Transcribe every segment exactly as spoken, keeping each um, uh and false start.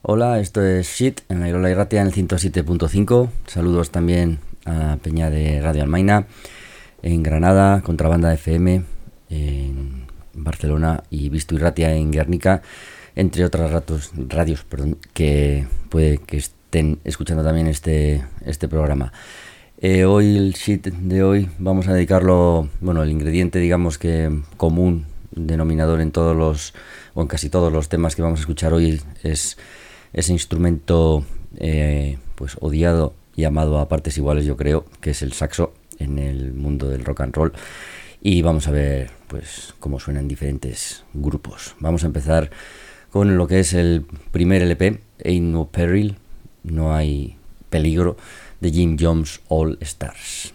Hola, esto es Shit en la Irola y Ratia en el ciento siete punto cinco. Saludos también a Peña de Radio Almaina en Granada, Contrabanda F M en Barcelona y Visto y Ratia en Guernica, entre otras ratos, radios perdón, que puede que estén escuchando también este, este programa. Eh, hoy el Shit de hoy vamos a dedicarlo, bueno, el ingrediente digamos que común, denominador en todos los, o en casi todos los temas que vamos a escuchar hoy es ese instrumento eh, pues odiado y amado a partes iguales, yo creo, que es el saxo en el mundo del rock and roll. Y vamos a ver pues cómo suena en diferentes grupos. Vamos a empezar con lo que es el primer L P, Ain't No Peril, no hay peligro, de Jim Jones All Stars.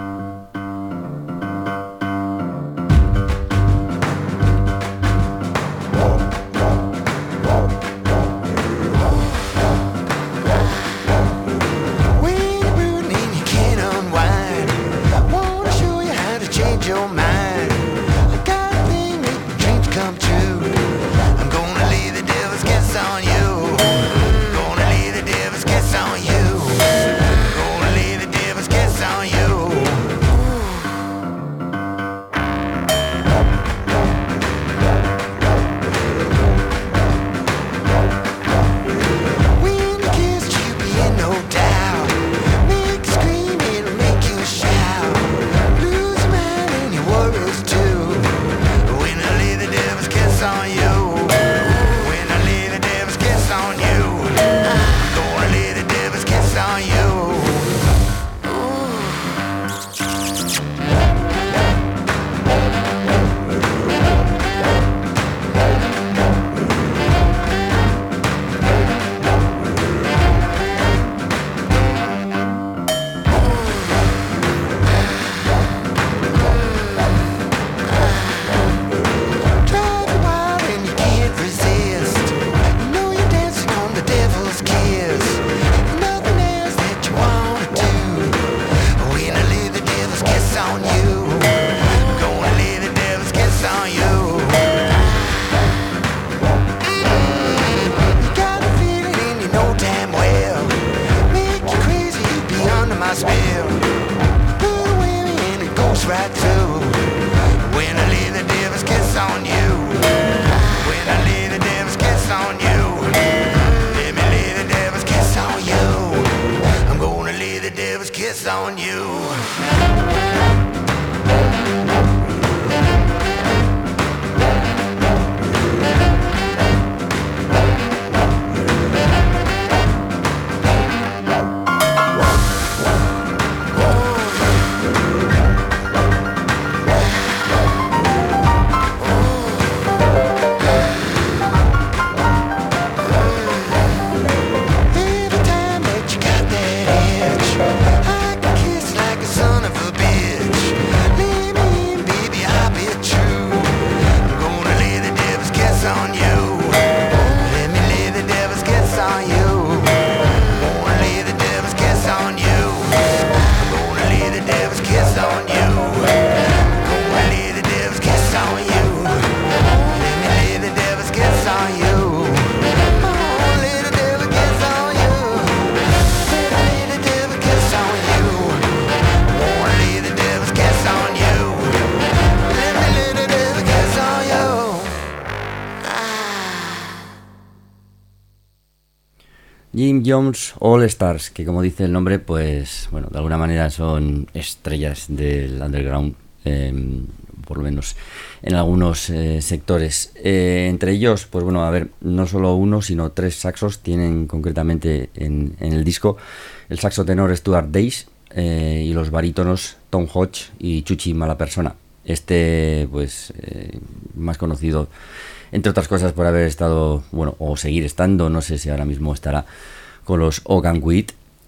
Jim Jones All Stars, que como dice el nombre, pues bueno, de alguna manera son estrellas del underground, eh, por lo menos en algunos eh, sectores. Eh, entre ellos, pues bueno, a ver, no solo uno, sino tres saxos tienen concretamente en, en el disco. El saxo tenor Stuart Dace eh, y los barítonos Tom Hodge y Chuchi Malapersona. Este, pues, eh, más conocido, entre otras cosas, por haber estado, bueno, o seguir estando, no sé si ahora mismo estará con los Ogan Wheat,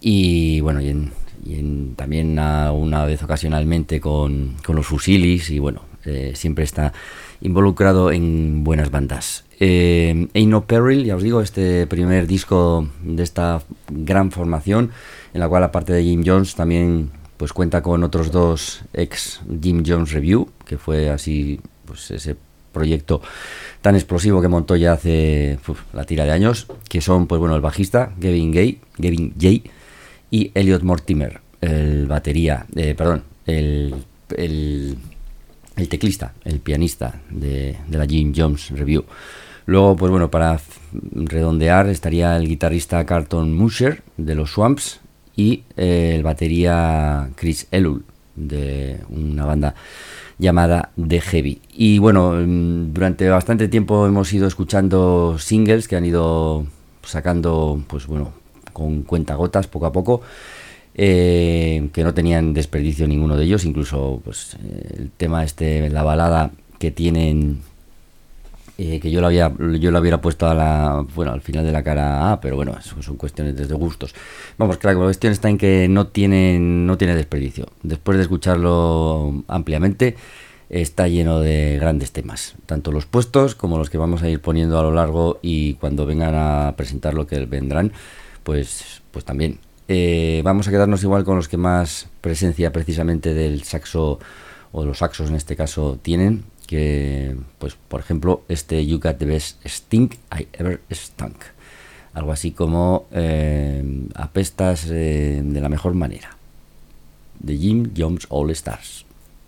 y bueno, y, en, y en, también a, una vez ocasionalmente con, con los Fusilis, y bueno, eh, siempre está involucrado en buenas bandas. Eh, Ain't No Peril, ya os digo, este primer disco de esta gran formación, en la cual aparte de Jim Jones también pues cuenta con otros dos ex Jim Jones Review, que fue así pues ese proyecto tan explosivo que montó ya hace uf, la tira de años, que son, pues bueno, el bajista Gavin Gay, Gavin Jay y Elliot Mortimer, el batería, eh, perdón, el, el, el teclista, el pianista de, de la Jim Jones Review. Luego, pues bueno, para redondear estaría el guitarrista Carlton Musher de los Swamps y eh, el batería Chris Elul de una banda llamada The Heavy. Y bueno, durante bastante tiempo hemos ido escuchando singles que han ido sacando, pues bueno, con cuentagotas poco a poco, eh, que no tenían desperdicio ninguno de ellos, incluso pues el tema este, la balada que tienen, eh, que yo lo había yo lo hubiera puesto a la, bueno, al final de la cara A, pero bueno, eso son cuestiones de gustos. Vamos, claro, la cuestión está en que no tienen no tiene desperdicio. Después de escucharlo ampliamente, está lleno de grandes temas, tanto los puestos como los que vamos a ir poniendo a lo largo, y cuando vengan a presentar lo que vendrán, pues pues también. Eh, vamos a quedarnos igual con los que más presencia precisamente del saxo, o de los saxos en este caso, tienen, que pues por ejemplo este You Got the Best Stink I Ever Stunk, algo así como eh, apestas eh, de la mejor manera, de Jim Jones All Stars.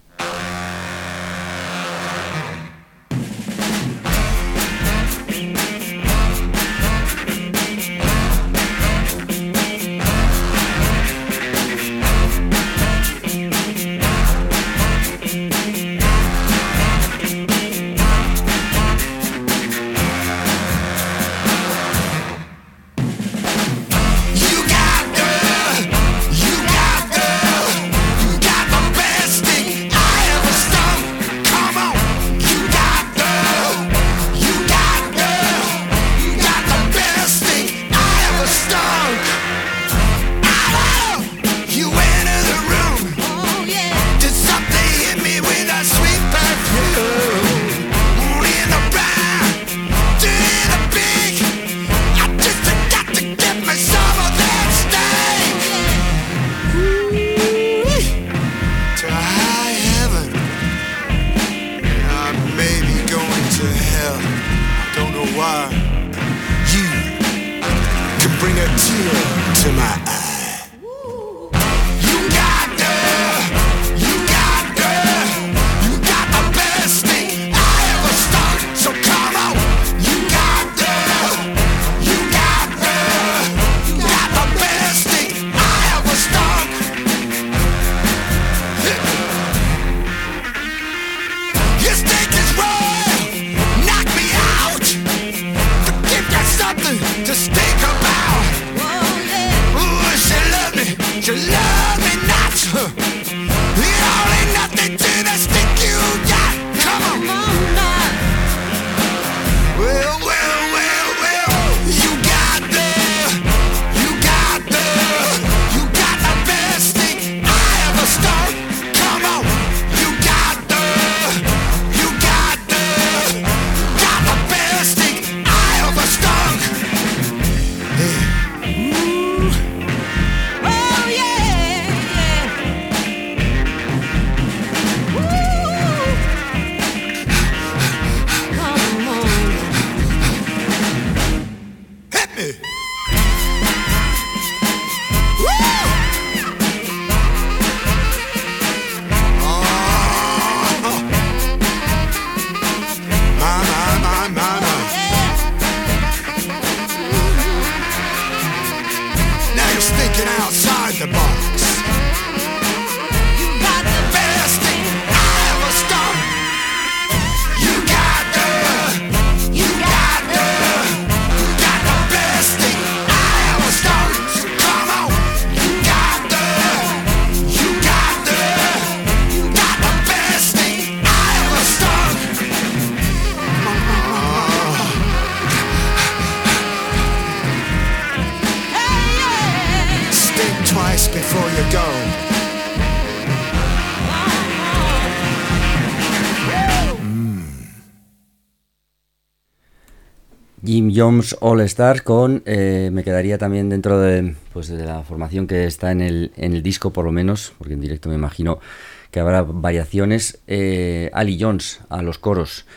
Jim Jones All Stars con, eh, me quedaría también dentro de, pues de la formación que está en el, en el disco por lo menos, porque en directo me imagino que habrá variaciones, eh, Ali Jones a los coros.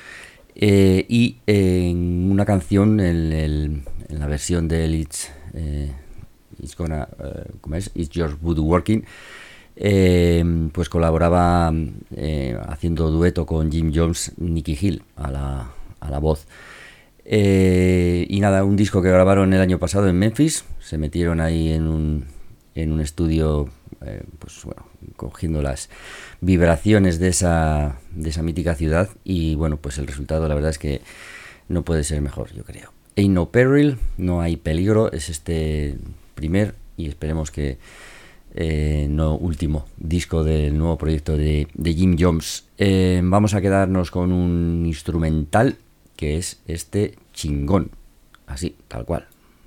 Eh, y en una canción, en, el, en la versión del It's, eh, it's, gonna, uh, ¿cómo es? It's Your Voodoo Working, eh, pues colaboraba eh, haciendo dueto con Jim Jones, Nicky Hill a la, a la voz. Eh, y nada, un disco que grabaron el año pasado en Memphis, se metieron ahí en un, en un estudio, eh, pues bueno, cogiendo las vibraciones de esa, de esa mítica ciudad, y bueno, pues el resultado la verdad es que no puede ser mejor, yo creo. Ain't No Peril, no hay peligro, es este primer y esperemos que eh, no último disco del nuevo proyecto de, de Jim Jones. Eh, vamos a quedarnos con un instrumental que es este Chingón, así, tal cual.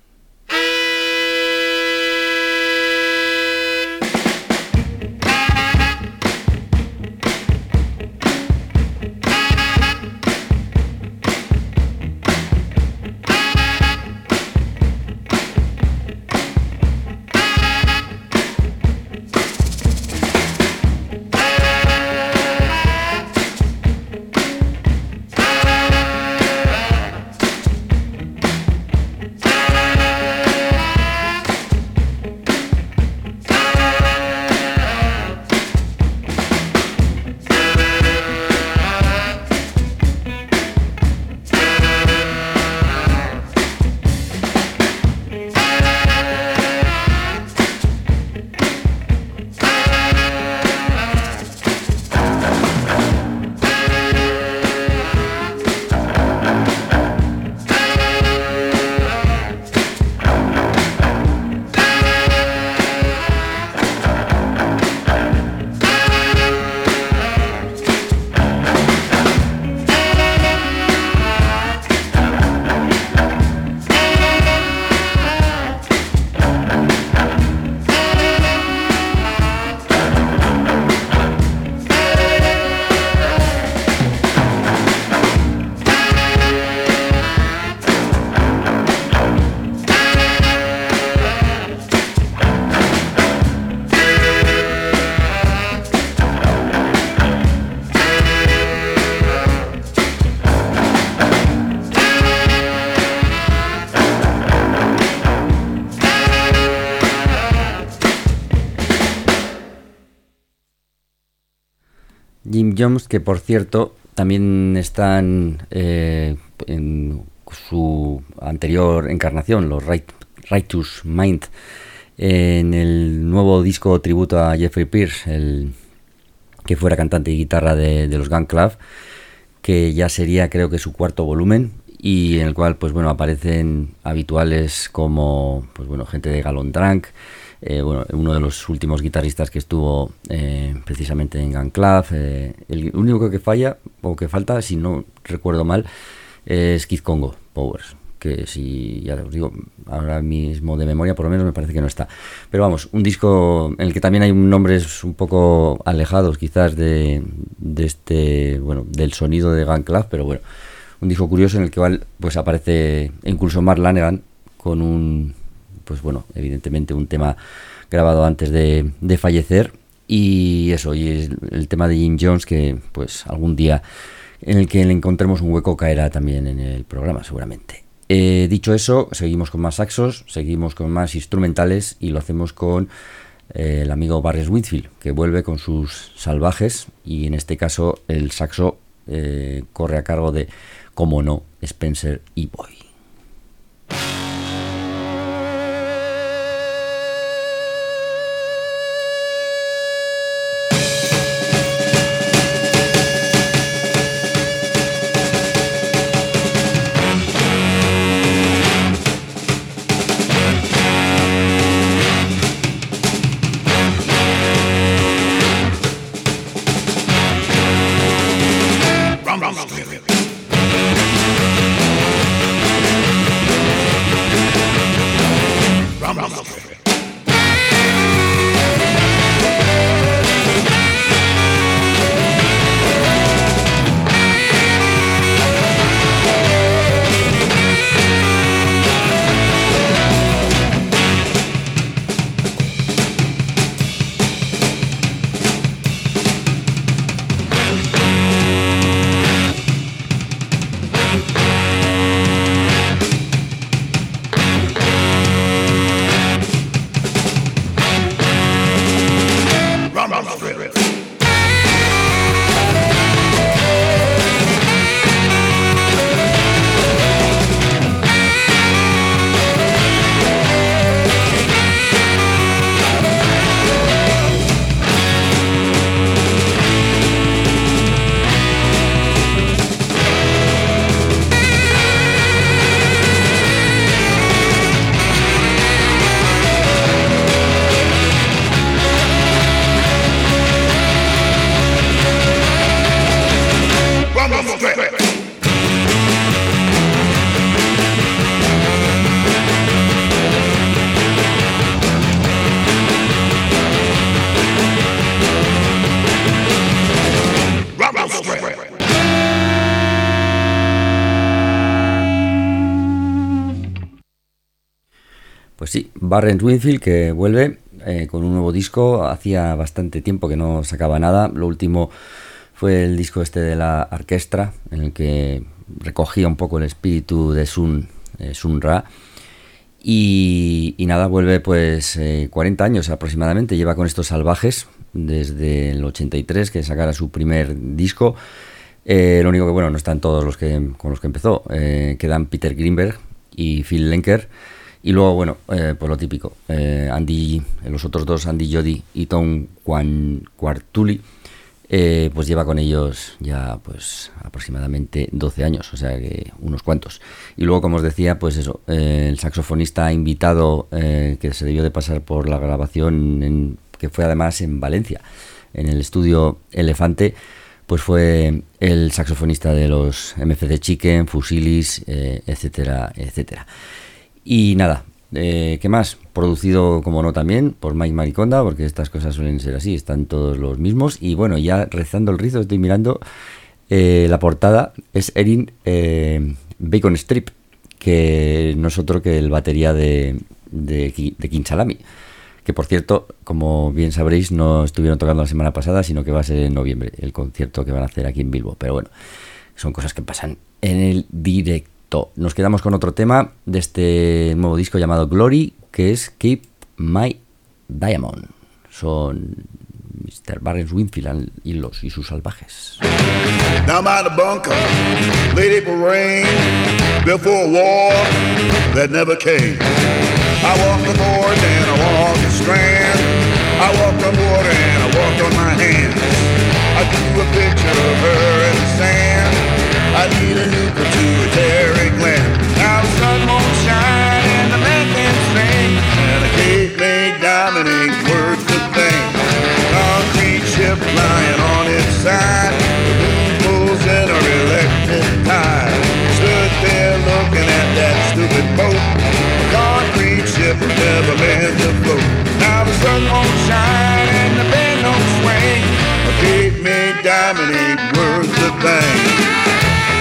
Jim Jones, que por cierto también están eh, en su anterior encarnación, los Right, Righteous Mind, en el nuevo disco tributo a Jeffrey Pierce, el que fuera cantante y guitarra de, de los Gun Club, que ya sería creo que su cuarto volumen, y en el cual pues bueno aparecen habituales como pues bueno gente de Gallon Drunk, eh, bueno, uno de los últimos guitarristas que estuvo eh, precisamente en Gun Club, eh, el único que falla o que falta, si no recuerdo mal, es Kid Congo Powers, que si ya os digo ahora mismo de memoria por lo menos me parece que no está, pero vamos, un disco en el que también hay nombres un poco alejados quizás de, de este, bueno, del sonido de Gun Club, pero bueno, un disco curioso en el que pues aparece incluso Mark Lanegan con un, pues bueno, evidentemente un tema grabado antes de, de fallecer, y eso, y es el tema de Jim Jones, que pues algún día en el que le encontremos un hueco caerá también en el programa seguramente. Eh, dicho eso, seguimos con más saxos, seguimos con más instrumentales, y lo hacemos con eh, el amigo Barry Whitfield, que vuelve con sus salvajes, y en este caso el saxo eh, corre a cargo de, como no, Spencer E-Boy. Rum, rum, rum. Pues sí, Barrett Winfield, que vuelve eh, con un nuevo disco. Hacía bastante tiempo que no sacaba nada. Lo último fue el disco este de la orquesta, en el que recogía un poco el espíritu de Sun, eh, Sun Ra. Y, y nada, vuelve pues eh, cuarenta años aproximadamente. Lleva con estos Salvajes desde el ochenta y tres, que sacara su primer disco. Eh, lo único que, bueno, no están todos los que con los que empezó. Eh, quedan Peter Greenberg y Phil Lenker. Y luego, bueno, eh, pues lo típico, eh, Andy, los otros dos, Andy Jody y Tom Quartuli, eh, pues lleva con ellos ya pues aproximadamente doce años, o sea que unos cuantos. Y luego, como os decía, pues eso, eh, el saxofonista invitado eh, que se debió de pasar por la grabación, en, que fue además en Valencia, en el estudio Elefante, pues fue el saxofonista de los M F C Chicken, Fusilis, eh, etcétera, etcétera. Y nada, eh, ¿qué más? Producido, como no, también por Mike Mariconda, porque estas cosas suelen ser así, están todos los mismos. Y bueno, ya rezando el rizo, estoy mirando eh, la portada, es Erin eh, Bacon Strip, que no es otro que el batería de, de, de King Salami, que por cierto, como bien sabréis, no estuvieron tocando la semana pasada, sino que va a ser en noviembre, el concierto que van a hacer aquí en Bilbo. Pero bueno, son cosas que pasan en el directo. Nos quedamos con otro tema de este nuevo disco llamado Glory, que es Keep My Diamond. Son mister Barrett Winfield y los y sus Salvajes. Down by the bunker, late April rain, before a war that never came. I walked the board and I walked the strand. I walked on water and I walked on my hands. I drew a picture of her in the sand. I need a new pituitary gland. Now the sun won't shine and the man can't sing, and a cape-made diamond ain't worth a thing. Concrete ship lying on its side, the moon pulls in her electric tide. Stood there looking at that stupid boat. A concrete ship never meant to float. Now the sun won't shine and the band don't swing. A cape-made diamond ain't worth a thing.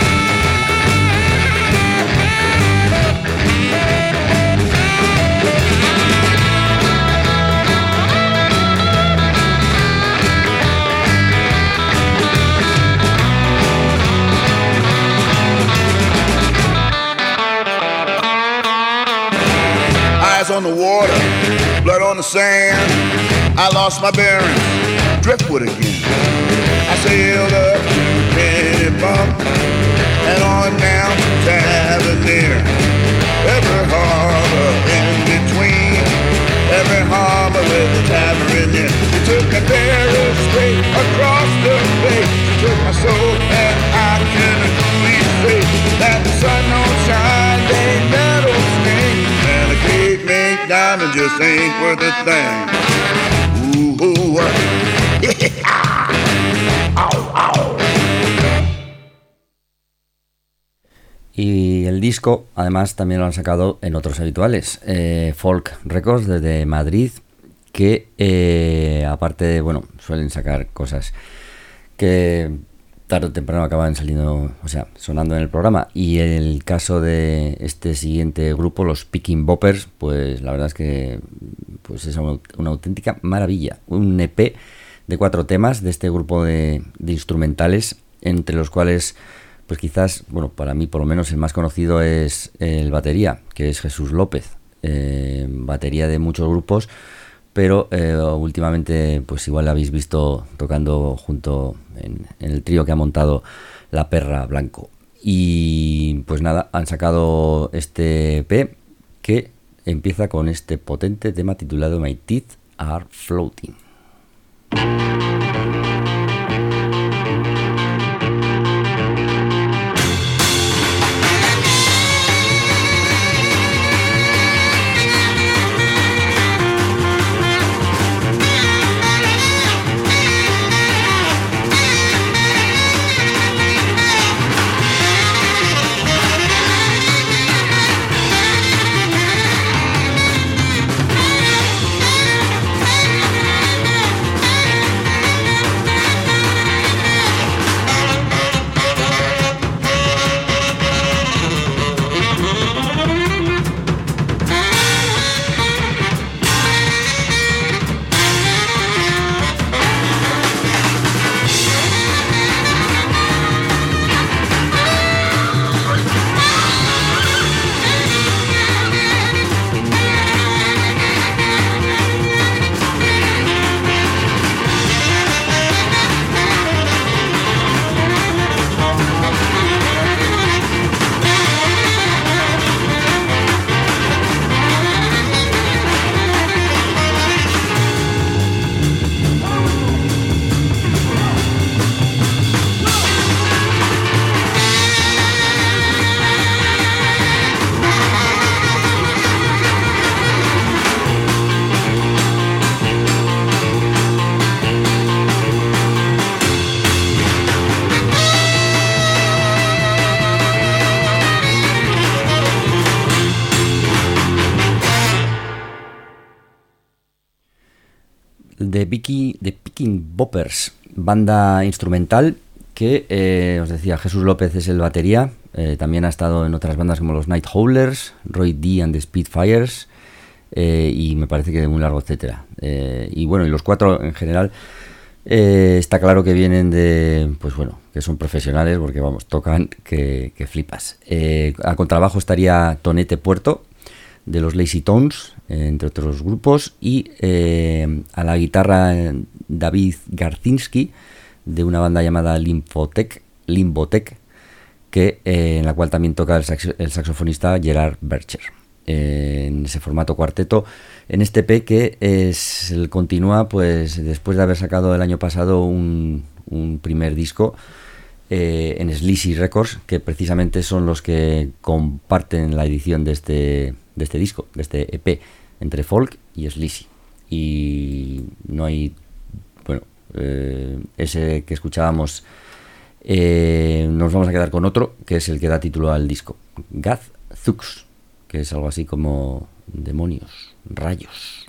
On the water, blood on the sand, I lost my bearings, driftwood again. I sailed up to Kennebunk and on down to Tavernier. Every harbor in between, every harbor with a tavern in. She took a ferry straight across the bay. She took my soul and I can truly say that the sun don't shine, they metal sting, and a cape-made diamond just ain't worth a thing. Ooh, ooh, yeah. Ow, ow. Y el disco, además, también lo han sacado en otros habituales, eh, Folk Records desde Madrid, que eh, aparte de, bueno, suelen sacar cosas que tarde o temprano acaban saliendo, o sea, sonando en el programa. Y el caso de este siguiente grupo, los Picking Boppers, pues la verdad es que pues es una, una auténtica maravilla. Un E P de cuatro temas de este grupo de, de instrumentales, entre los cuales, pues quizás, bueno, para mí por lo menos el más conocido es el batería, que es Jesús López, eh, batería de muchos grupos, pero eh, últimamente pues igual la habéis visto tocando junto en, en el trío que ha montado La Perra Blanco. Y pues nada, han sacado este E P que empieza con este potente tema titulado My Teeth Are Floating. The, Vicky, The Picking Boppers, banda instrumental que, eh, os decía, Jesús López es el batería, eh, también ha estado en otras bandas como los Night Howlers, Roy D and the Spitfires, eh, y me parece que de un largo etcétera. Eh, y bueno, y los cuatro en general, eh, está claro que vienen de, pues bueno, que son profesionales porque vamos, tocan que, que flipas. Eh, a contrabajo estaría Tonete Puerto, de los Lazy Tones, eh, entre otros grupos, y eh, a la guitarra David Garcinski, de una banda llamada Limbotech, Limbotech que, eh, en la cual también toca el, saxo, el saxofonista Gerard Bercher. Eh, en ese formato cuarteto, en este E P que es el continúa, pues después de haber sacado el año pasado un, un primer disco eh, en Sleazy Records, que precisamente son los que comparten la edición de este, de este disco, de este E P, entre folk y Sleazy. Y no hay, bueno, eh, ese que escuchábamos, eh, nos vamos a quedar con otro, que es el que da título al disco, Gadzooks, que es algo así como demonios, rayos.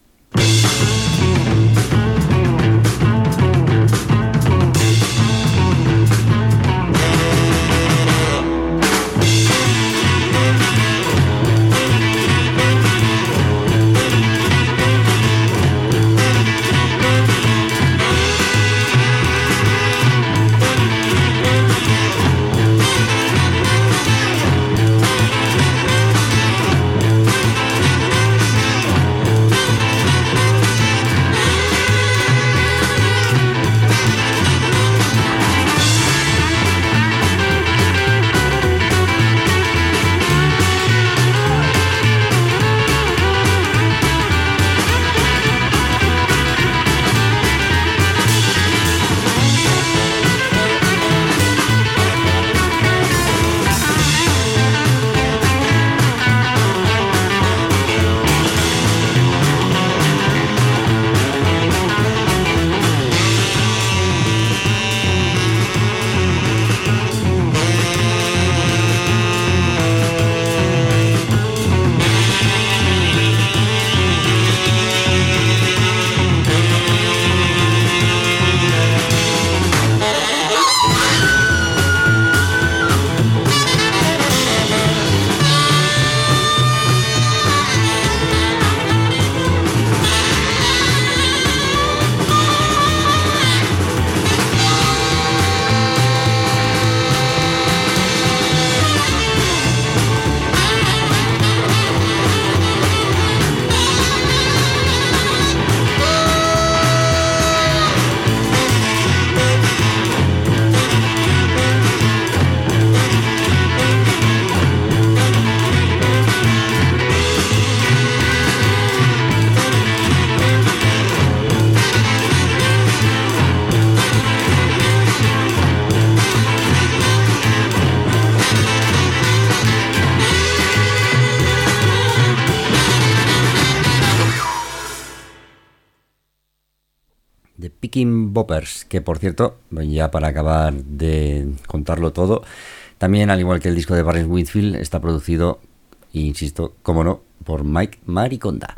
Picking Boppers, que por cierto, ya para acabar de contarlo todo, también al igual que el disco de Barry Whitfield está producido, insisto, como no, por Mike Mariconda.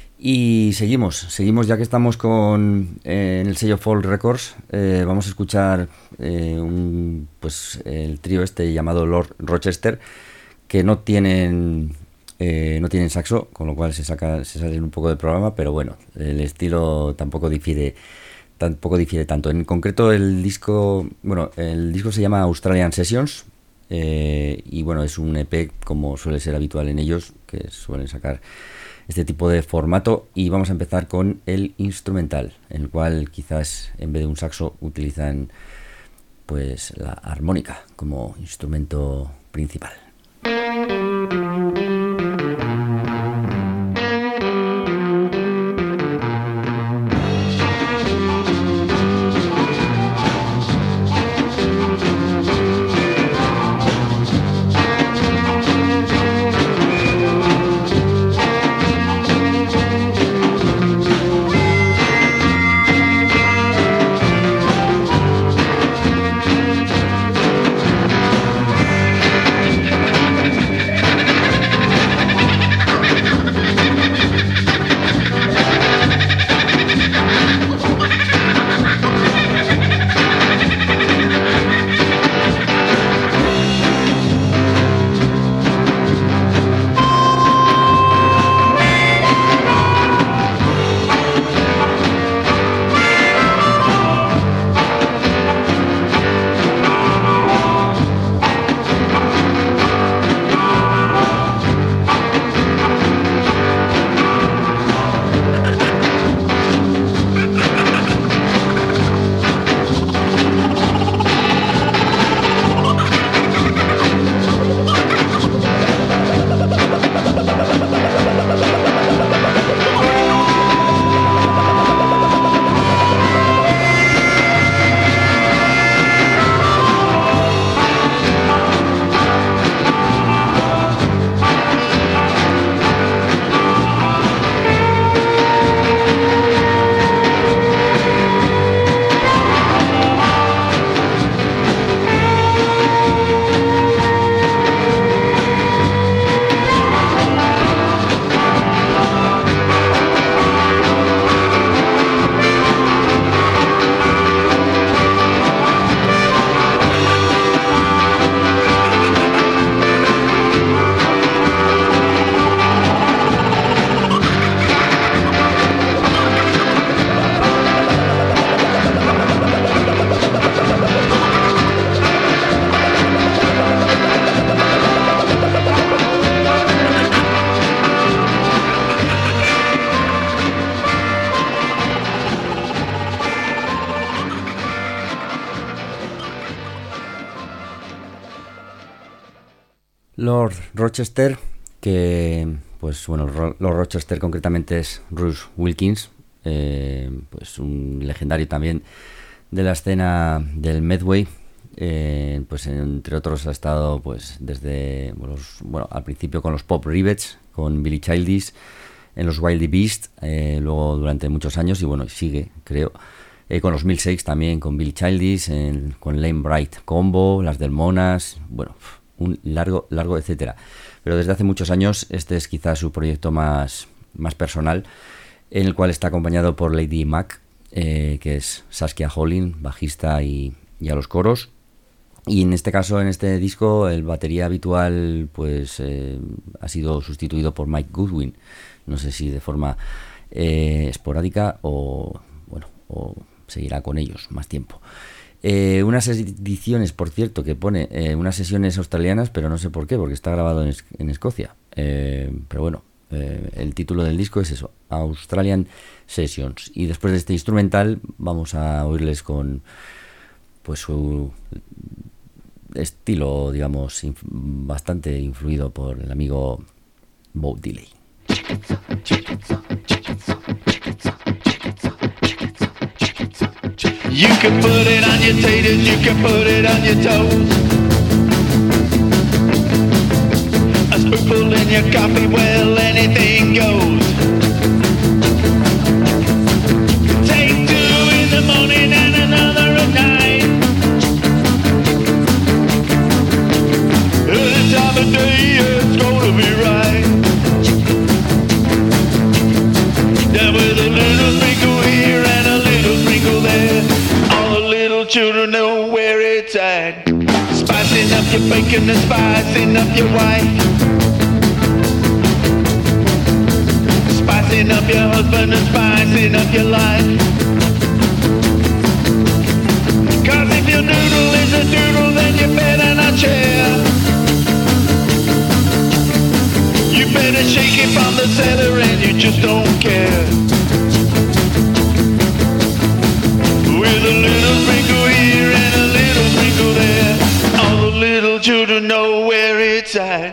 Y seguimos, seguimos ya que estamos con eh, en el sello Folk Records, eh, vamos a escuchar eh, un, pues el trío este llamado Lord Rochester, que no tienen eh, no tienen saxo, con lo cual se saca se salen un poco del programa, pero bueno, el estilo tampoco difiere tampoco difiere tanto. En concreto el disco, bueno, el disco se llama Australian Sessions, eh, y bueno, es un E P como suele ser habitual en ellos, que suelen sacar este tipo de formato, y vamos a empezar con el instrumental, en el cual quizás en vez de un saxo utilizan pues la armónica como instrumento principal. Thank Lord Rochester, que pues bueno, Lord Rochester concretamente es Russ Wilkins, eh, pues un legendario también de la escena del Medway. Eh, pues entre otros ha estado pues desde los, bueno, al principio con los Pop Rivets, con Billy Childish, en los Wildy Beast, eh, luego durante muchos años, y bueno, sigue, creo, eh, con los Milkshakes también, con Billy Childish, en, con Lane Bright Combo, las del Monas, bueno, un largo, largo, etcétera. Pero desde hace muchos años este es quizás su proyecto más, más personal, en el cual está acompañado por Lady Mac, eh, que es Saskia Hollin, bajista y, y a los coros. Y en este caso, en este disco, el batería habitual pues eh, ha sido sustituido por Mike Goodwin. No sé si de forma eh, esporádica o bueno o seguirá con ellos más tiempo. Eh, unas ediciones, por cierto, que pone eh, unas sesiones australianas, pero no sé por qué, porque está grabado en, en Escocia. Eh, pero bueno, eh, el título del disco es eso, Australian Sessions. Y después de este instrumental vamos a oírles con pues su estilo, digamos, inf- bastante influido por el amigo Bo Diddley. You can put it on your taters, you can put it on your toes. A spoonful in your coffee, well, anything goes. Take two in the morning and another at night. Any time of day, it's gonna be right. Down with a little sprinkle here and a little sprinkle there. All the little children know where it's at. Spicing up your bacon and spicing up your wife. Spicing up your husband and spicing up your life. Cause if your noodle is a doodle, then you better not share. You better shake it from the cellar and you just don't care. With a little sprinkle here and a little sprinkle there, all the little children know where it's at.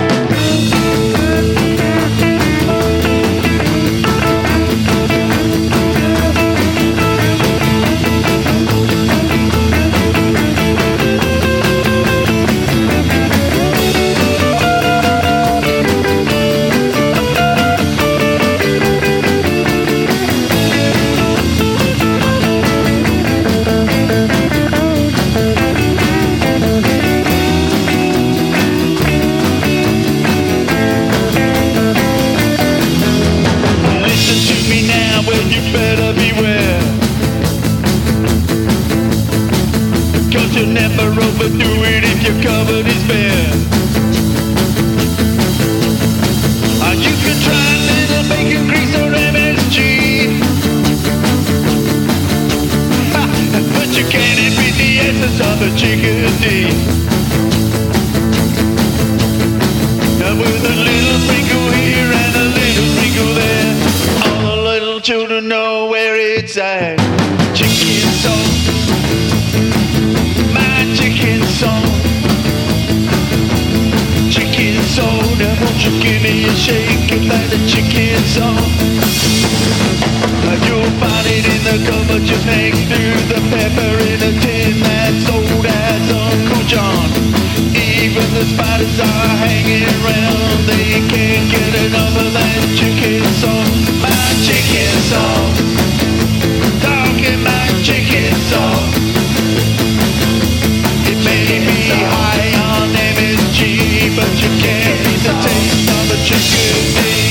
You'll never overdo it if your cupboard is bare. Or you can try a little bacon grease or M S G. Ha, but you can't beat the essence of a chickadee. Now with a little sprinkle here and a little sprinkle there, all the little children know where it's at. Chicken sauce, chicken song, chicken soda, won't you give me a shake it like the chicken song? You'll find it in the cupboard just next to the pepper in a tin that's old as Uncle John. Even the spiders are hanging around, they can't get enough of that chicken song. My chicken song, talking my chicken song. Maybe high on M S G, but you can't beat the taste of a chickadee.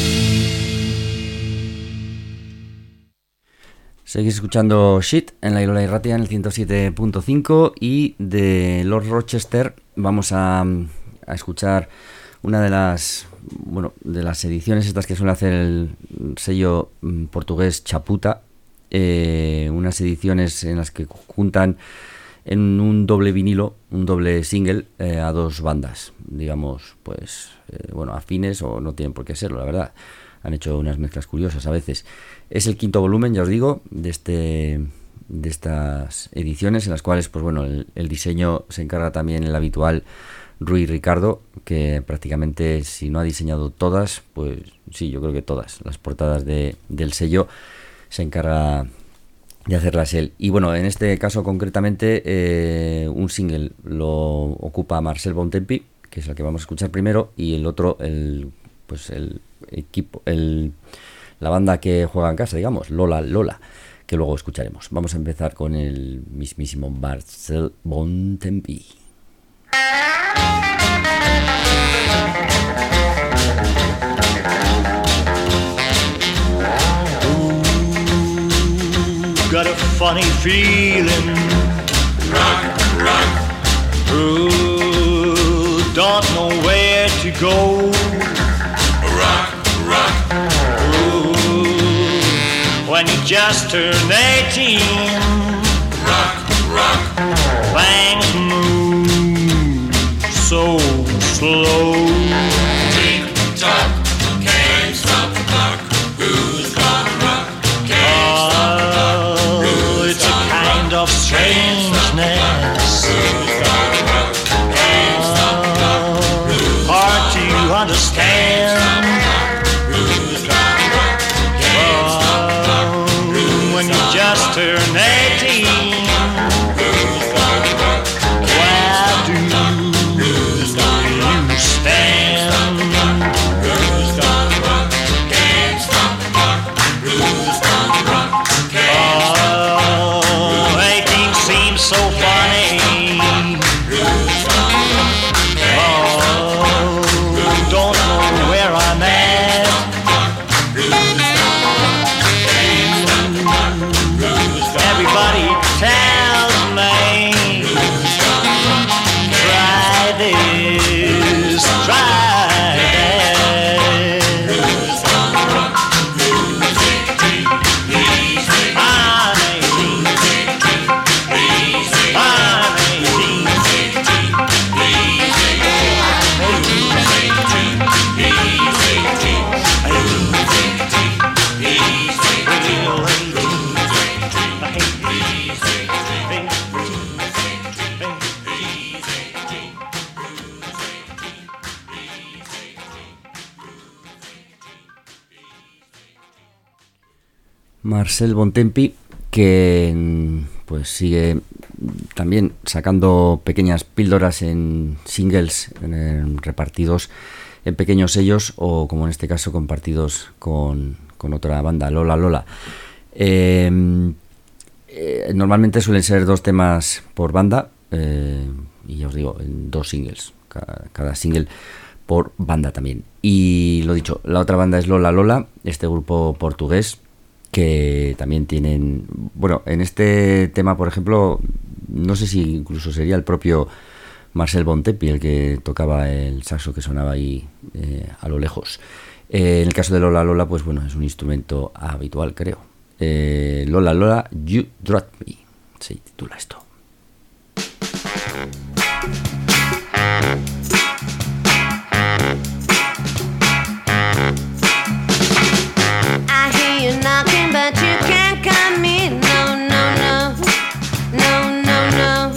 Seguís escuchando Shit en la Irola Irratia en el ciento siete punto cinco, y de Lord Rochester vamos a, a escuchar una de las bueno de las ediciones estas que suele hacer el sello portugués Chaputa, eh, unas ediciones en las que juntan en un doble vinilo, un doble single, eh, a dos bandas, digamos, pues, eh, bueno, afines, o no tienen por qué serlo, la verdad. Han hecho unas mezclas curiosas a veces. Es el quinto volumen, ya os digo, de este de estas ediciones, en las cuales, pues bueno, el, el diseño se encarga también el habitual Rui Ricardo, que prácticamente, si no ha diseñado todas, pues sí, yo creo que todas las portadas de, del sello se encarga de hacerlas él. Y bueno, en este caso concretamente, eh, un single lo ocupa Marcel Bontempi, que es el que vamos a escuchar primero, y el otro, el pues el equipo, el la banda que juega en casa, digamos, Lola Lola, que luego escucharemos. Vamos a empezar con el mismísimo Marcel Bontempi. Got a funny feeling. Rock, rock. Ooh, don't know where to go. Rock, rock. Ooh, when you just turn eighteen. Rock, rock. Things move so slow. Tick tock, can't stop the clock. Who's gonna rock? Of strangeness, oh, hard to understand. Oh, when you just turn eighteen, where do you stand? So funny. Oh, don't know where I'm at. Everybody tells me, try this, try that. Marcel Bontempi, que pues sigue también sacando pequeñas píldoras en singles en, en, repartidos en pequeños sellos, o como en este caso compartidos con, con otra banda, Lola Lola. Eh, eh, normalmente suelen ser dos temas por banda, eh, y ya os digo, en dos singles, cada, cada single por banda también. Y lo dicho, la otra banda es Lola Lola, este grupo portugués, que también tienen, bueno, en este tema, por ejemplo, no sé si incluso sería el propio Marcel Bontempi el que tocaba el saxo que sonaba ahí eh, a lo lejos. Eh, en el caso de Lola Lola, pues bueno, es un instrumento habitual, creo. Eh, Lola Lola, You Dropped Me, se titula esto. But you can't come in, no, no, no, no, no, no.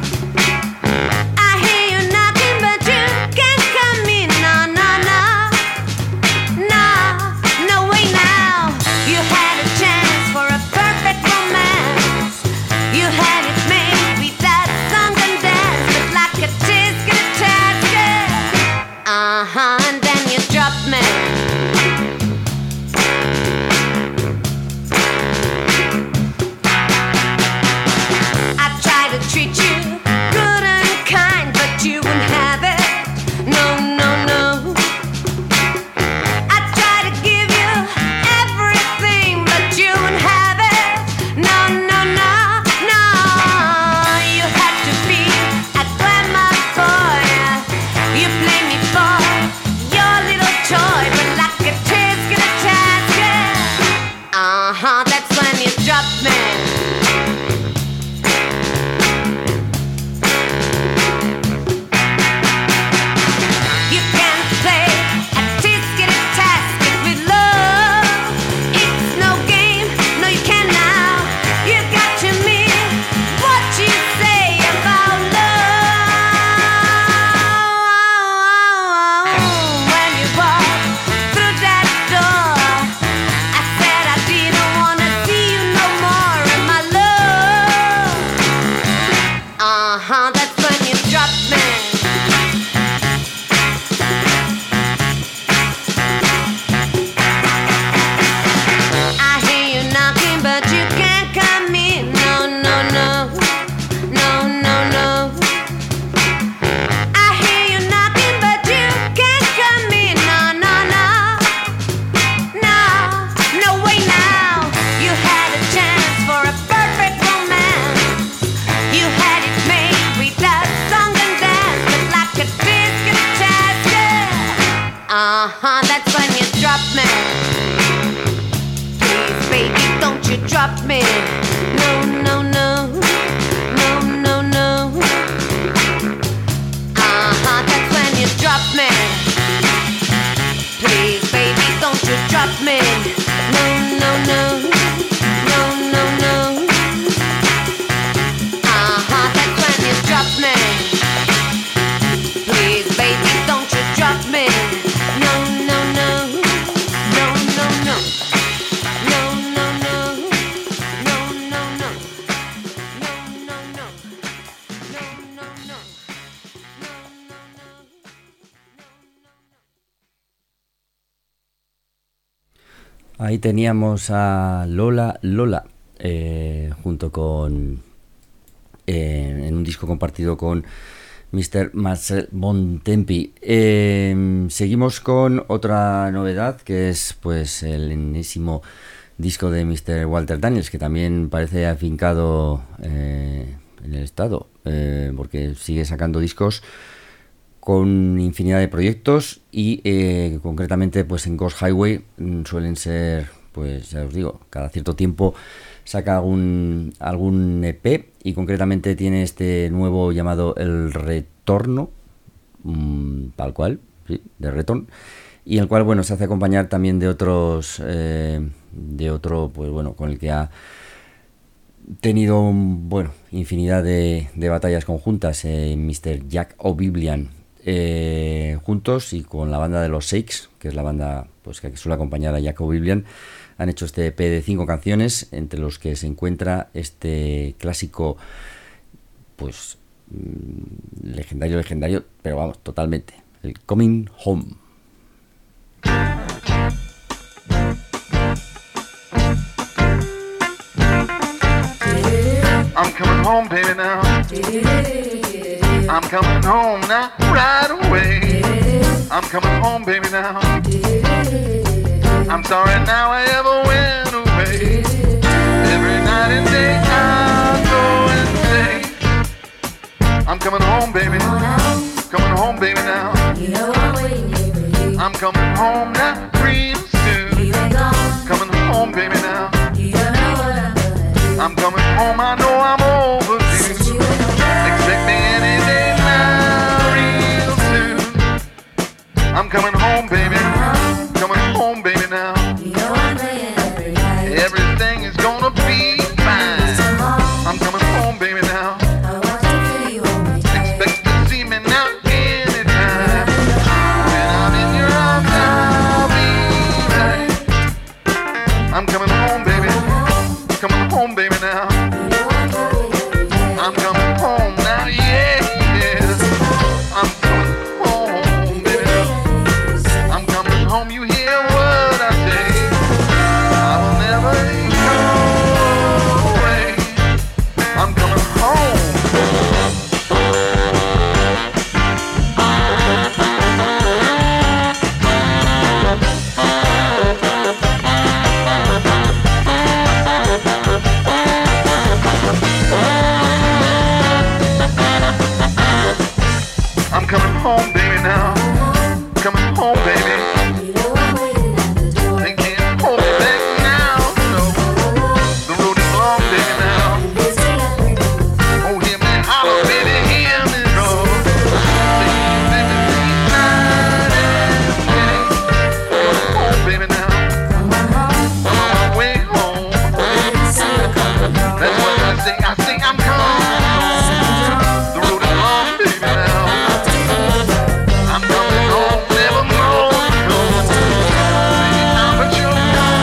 I hear you knocking, but you can't come in, no, no, no, no, no way now. You had a chance for a perfect romance. You had it made with that song and dance. Uh-huh, that's when you drop me. Please, baby, don't you drop me. No, no, no. No, no, no. Uh-huh, that's when you drop me. Please, baby, don't you drop me. No, no, no. No, no, no. Uh-huh, that's when you drop me. Please, baby, don't you drop me. No, no, no. No, no, no. No, no, no. No, no, no. No, no, no. No, no, no. Ahí teníamos a Lola Lola, eh, junto con, eh, en un disco compartido con mister Marcel Bontempi. Eh, seguimos con otra novedad, que es pues el enésimo disco de mister Walter Daniels, que también parece afincado eh, en el estado, eh, porque sigue sacando discos con infinidad de proyectos y eh, concretamente pues en Ghost Highway mm, suelen ser, pues ya os digo, cada cierto tiempo saca algún, algún E P, y concretamente tiene este nuevo llamado El Retorno, mmm, tal cual, sí, de Retorn, y el cual, bueno, se hace acompañar también de otros, eh, de otro, pues bueno, con el que ha tenido, bueno, infinidad de, de batallas conjuntas, eh, mister Jack O'Biblian, eh, juntos, y con la banda de los Shakes, que es la banda pues que suele acompañar a Jack O'Biblian. Han hecho este E P de cinco canciones, entre los que se encuentra este clásico, pues legendario, legendario, pero vamos, totalmente, el Coming Home. I'm coming home, baby, now. I'm coming home now, right away. I'm coming home, baby, now. I'm sorry now I ever went away. Every night and day I go and say, I'm coming home, baby. Coming home, baby, now. I'm coming home now, real soon. Coming home, baby, now. I'm coming home, I know I'm overdue. Expect me any day now, real soon. I'm coming home, baby. Coming home, baby, now. Everything is gonna be fine. I'm coming home, baby, now. Expect to see me now anytime. When I'm in your arms, I'll be right. I'm coming home, baby. Coming home, baby, now. I'm coming home now, yeah, yeah. I'm coming home, baby. I'm coming home, you hear what I say. I'll never go away. I'm coming home. I'm coming home, baby, now. Coming home, baby. They can't hold me back now, no. The road is long, baby, now. Oh, hear me holler, baby, hear me roll. Sing, baby, night and day. Coming home, baby, now. I'm on my way home. That's what I say, I say I'm coming home. The road is long, baby, now. I'm coming home, never going home. Baby, now but you're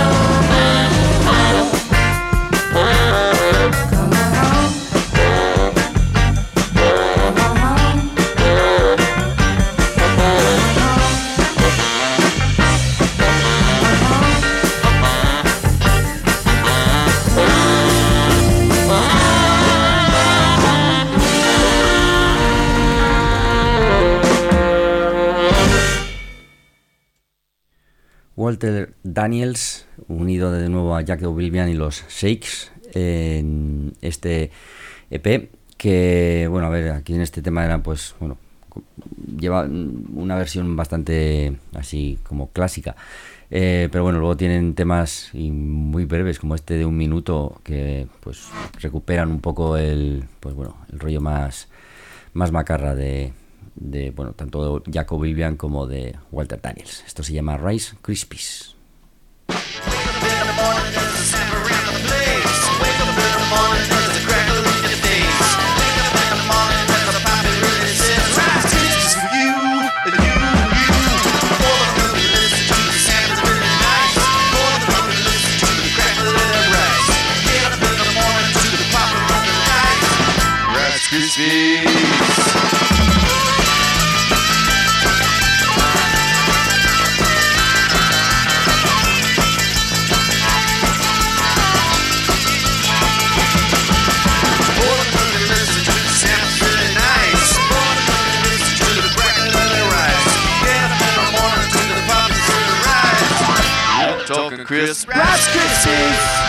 Walter Daniels, unido de nuevo a Jack O'Biblian y los Shakes en este E P, que, bueno, a ver, aquí en este tema eran, pues, bueno, lleva una versión bastante así como clásica. Eh, pero bueno, luego tienen temas y muy breves como este de un minuto que pues recuperan un poco el pues bueno el rollo más más macarra de, de bueno tanto de Jack Oblivion como de Walter Daniels. Esto se llama Rice Krispies. Krispies. Talking Chris, Rice Krispies.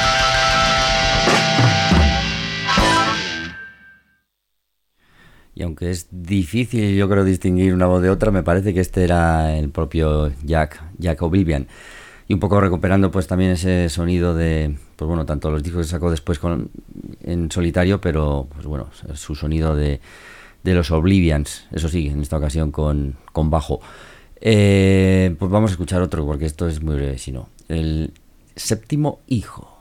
Y aunque es difícil, yo creo, distinguir una voz de otra, me parece que este era el propio Jack, Jack Oblivion. Y un poco recuperando pues también ese sonido de, pues bueno, tanto los discos que sacó después con, en solitario, pero pues bueno, su sonido de, de los Oblivions, eso sí, en esta ocasión con, con bajo. Eh, pues vamos a escuchar otro, porque esto es muy breve, si no. El séptimo hijo.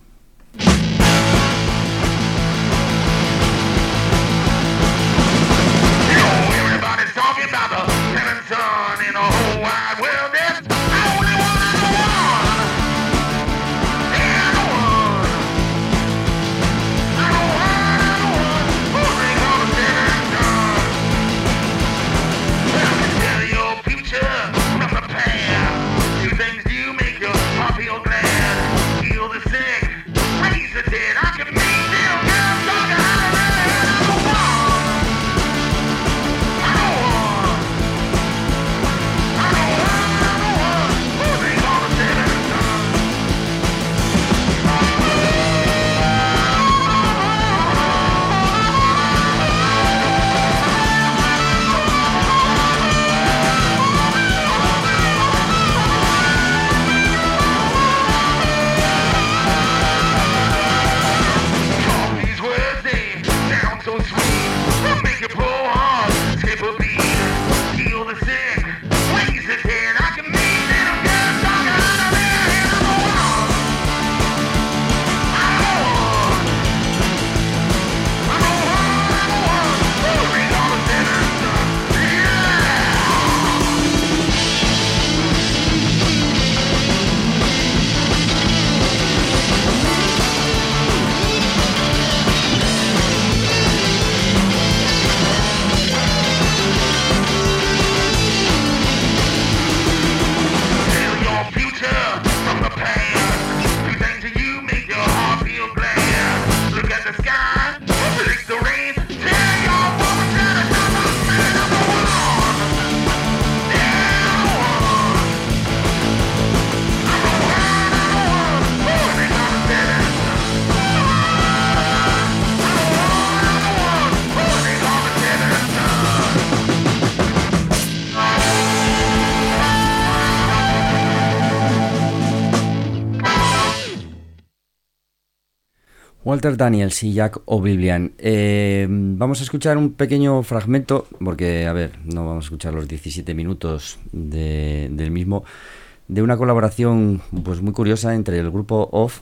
Walter Daniels y Jack Oblivion. Eh, vamos a escuchar un pequeño fragmento, porque, a ver, no vamos a escuchar los diecisiete minutos de, del mismo, de una colaboración pues muy curiosa entre el grupo Off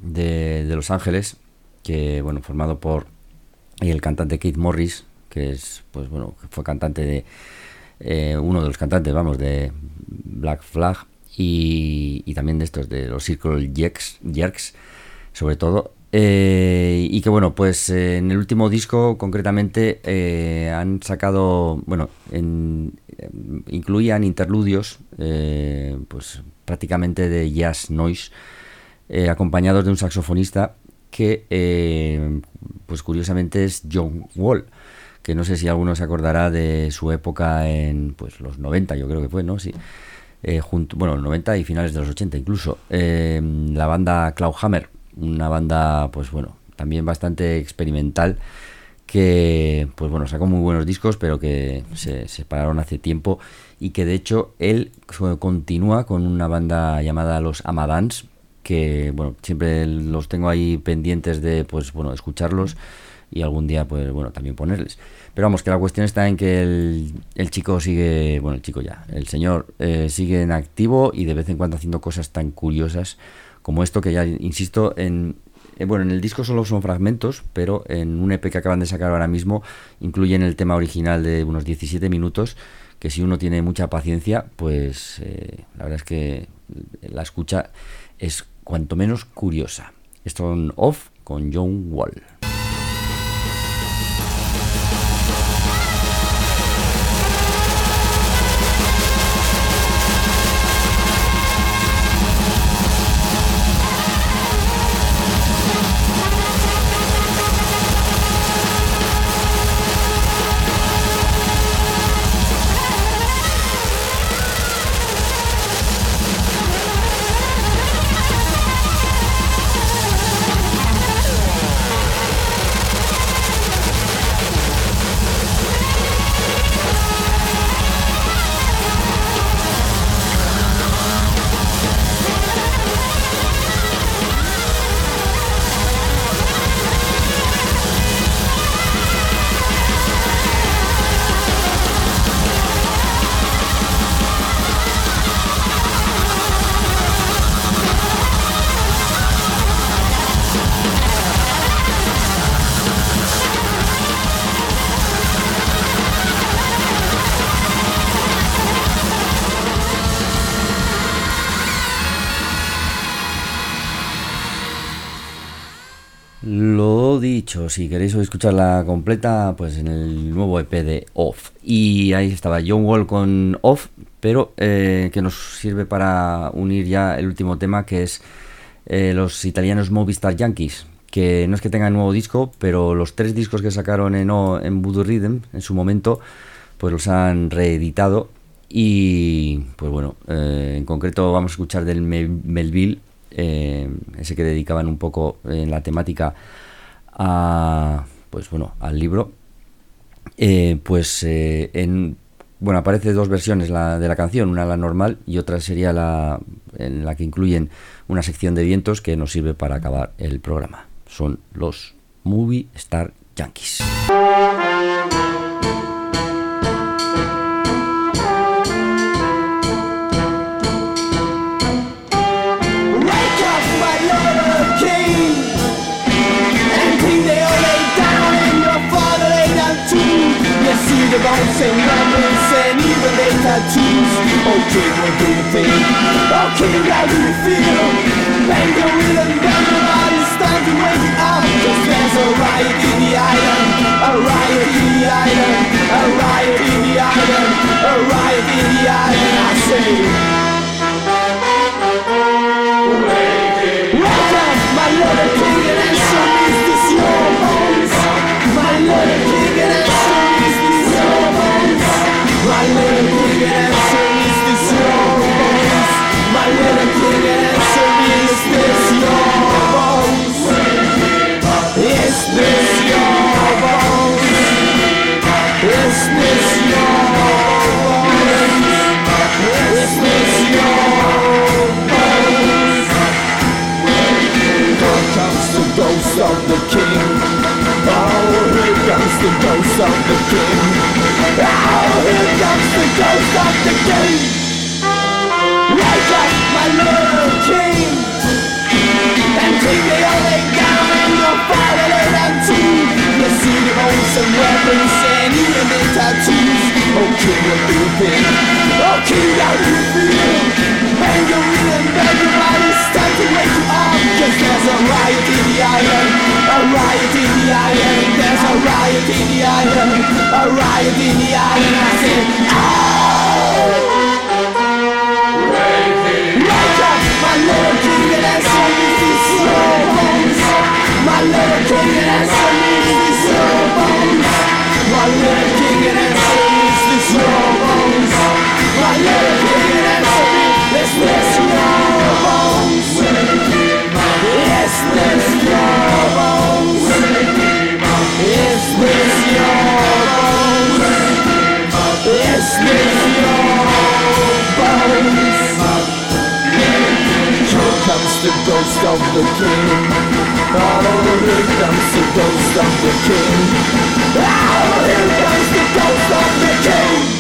de, de Los Ángeles, que, bueno, formado por el cantante Keith Morris, que es, pues bueno, fue cantante de, eh, uno de los cantantes, vamos, de Black Flag, y, y también de estos, de los Circle Jerks, Jerks sobre todo. Eh, y que bueno, pues eh, en el último disco concretamente eh, han sacado, bueno, en, eh, incluían interludios eh, pues prácticamente de jazz noise, eh, acompañados de un saxofonista que eh, pues curiosamente es John Wall, que no sé si alguno se acordará de su época en pues los noventa, yo creo que fue, ¿no? Sí. Eh, junto, bueno, noventa y finales de los ochenta incluso, eh, la banda Clawhammer, una banda pues bueno, también bastante experimental, que pues bueno, sacó muy buenos discos, pero que se separaron hace tiempo, y que de hecho él continúa con una banda llamada Los Amadans, que bueno, siempre los tengo ahí pendientes de pues bueno, escucharlos y algún día pues bueno, también ponerles. Pero vamos, que la cuestión está en que el, el chico sigue, bueno, el chico ya, el señor eh, sigue en activo y de vez en cuando haciendo cosas tan curiosas como esto, que ya insisto en... Bueno, en el disco solo son fragmentos, pero en un E P que acaban de sacar ahora mismo incluyen el tema original de unos diecisiete minutos, que si uno tiene mucha paciencia, pues eh, la verdad es que la escucha es cuanto menos curiosa. Stone Off con John Wall. Lo dicho, si queréis escucharla completa, pues en el nuevo E P de Off. Y ahí estaba John Wall con Off, pero eh, que nos sirve para unir ya el último tema, que es eh, los italianos Movistar Yankees, que no es que tengan nuevo disco, pero los tres discos que sacaron en, en Voodoo Rhythm en su momento, pues los han reeditado. Y pues bueno, eh, en concreto vamos a escuchar del Mel- Melville, Eh, ese que dedicaban un poco en la temática a, pues bueno, al libro. Eh, pues eh, en bueno, aparece dos versiones la, de la canción, una la normal y otra sería la en la que incluyen una sección de vientos que nos sirve para acabar el programa. Son los Movistar Yankees. The bones and numbers and even their tattoos. Okay, what do you think? Okay, how do you feel? Bang the rhythm, bang the body, it's time to wake it up. Cause there's a riot in the island, a riot in the island, a riot in the island, a riot in the island, I say. Wake up, my little king, and answer me, is this your bones? My little king, and answer me, is this your bones? My little king, and answer me, is this your bones? My little king, and answer me, is this your bones? Is this your bones? Is this your bones? Is this your bones? Here comes the ghost of the king. Oh, here comes the ghost of the king. Oh, here comes the ghost of the king. Wake up, my little king. And take me all lay down and you'll follow them too. You see the bones and weapons and even the tattoos. Oh, king, what do you think? Oh, king, how do you feel? Bang your rhythm, bang your body, it's time to wake you up. Cause there's a riot in the island, a riot in the island. There's a riot in the island, a riot in the island. I said, oh! Wake up, my little king, and answer me, is this your bones? My little king, and answer me, is this your bones? My little king, and answer me, is this your bones? My little king, and answer me, is this your bones? Is this your bones? Is this ghost of the king. Oh, here comes the ghost of the king. Oh, here comes the ghost of the king.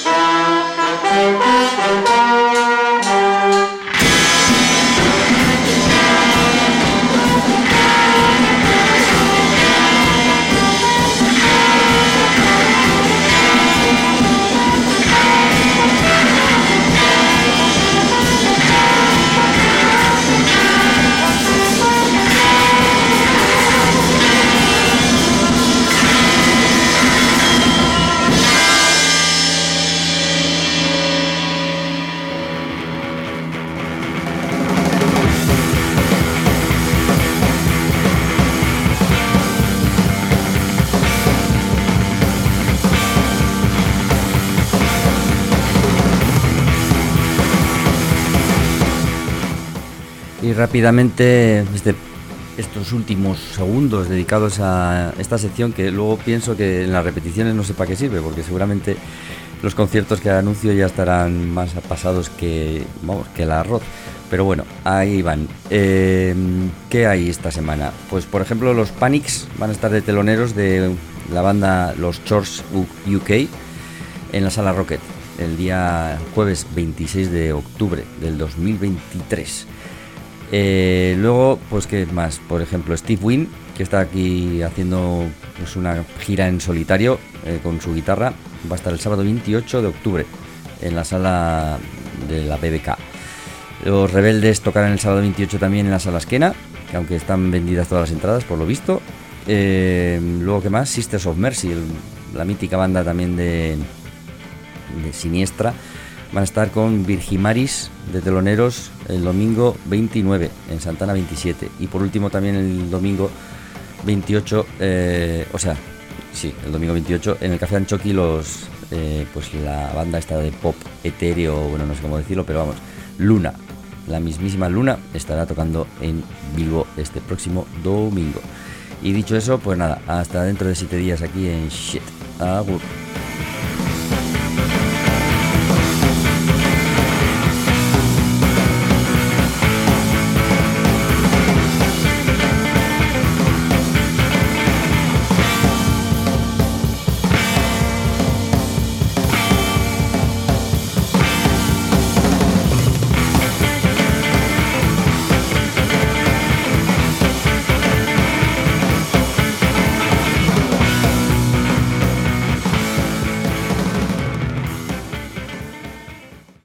Y rápidamente, este, estos últimos segundos dedicados a esta sección, que luego pienso que en las repeticiones no sé para qué sirve, porque seguramente los conciertos que anuncio ya estarán más pasados que, vamos, que el arroz. Pero bueno, ahí van. Eh, ¿Qué hay esta semana? Pues por ejemplo los Panics van a estar de teloneros de la banda Los Chores U K en la Sala Rocket el día jueves veintiséis de octubre del dos mil veintitrés. Eh, luego, pues qué más, por ejemplo Steve Wynn, que está aquí haciendo pues, una gira en solitario eh, con su guitarra, va a estar el sábado veintiocho de octubre en la sala de la B B K. Los Rebeldes tocarán el sábado veintiocho también en la sala Esquena, que aunque están vendidas todas las entradas por lo visto. Eh, luego qué más, Sisters of Mercy, el, la mítica banda también de, de Siniestra, van a estar con Virgimaris de teloneros el domingo veintinueve en Santana veintisiete. Y por último también el domingo veintiocho, eh, o sea, sí, el domingo veintiocho en el Café Anchoqui los, eh, pues la banda esta de pop etéreo, bueno, no sé cómo decirlo, pero vamos, Luna, la mismísima Luna estará tocando en Bilbo este próximo domingo. Y dicho eso, pues nada, hasta dentro de siete días aquí en Shit. Agur.